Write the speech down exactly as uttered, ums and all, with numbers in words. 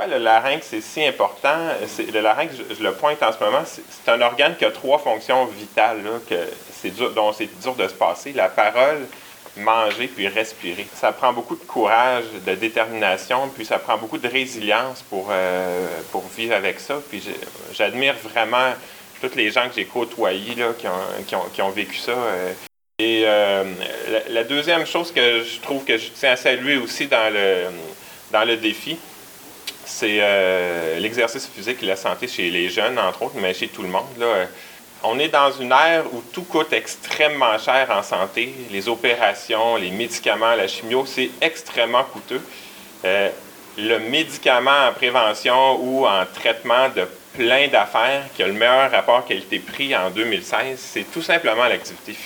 pourquoi le larynx est si important? C'est, le larynx, je, je le pointe en ce moment, c'est, c'est un organe qui a trois fonctions vitales, là, que c'est dur, dont c'est dur de se passer. La parole, manger, puis respirer. Ça prend beaucoup de courage, de détermination, puis ça prend beaucoup de résilience pour, euh, pour vivre avec ça. Puis j'admire vraiment tous les gens que j'ai côtoyés là, qui, ont, qui, ont, qui ont vécu ça. Euh. Et euh, la, la deuxième chose que je trouve que je tiens à saluer aussi dans le, dans le défi, c'est euh, l'exercice physique et la santé chez les jeunes, entre autres, mais chez tout le monde. Là. On est dans une ère où tout coûte extrêmement cher en santé. Les opérations, les médicaments, la chimio, c'est extrêmement coûteux. Euh, le médicament en prévention ou en traitement de plein d'affaires qui a le meilleur rapport qualité-prix en deux mille seize, c'est tout simplement l'activité physique.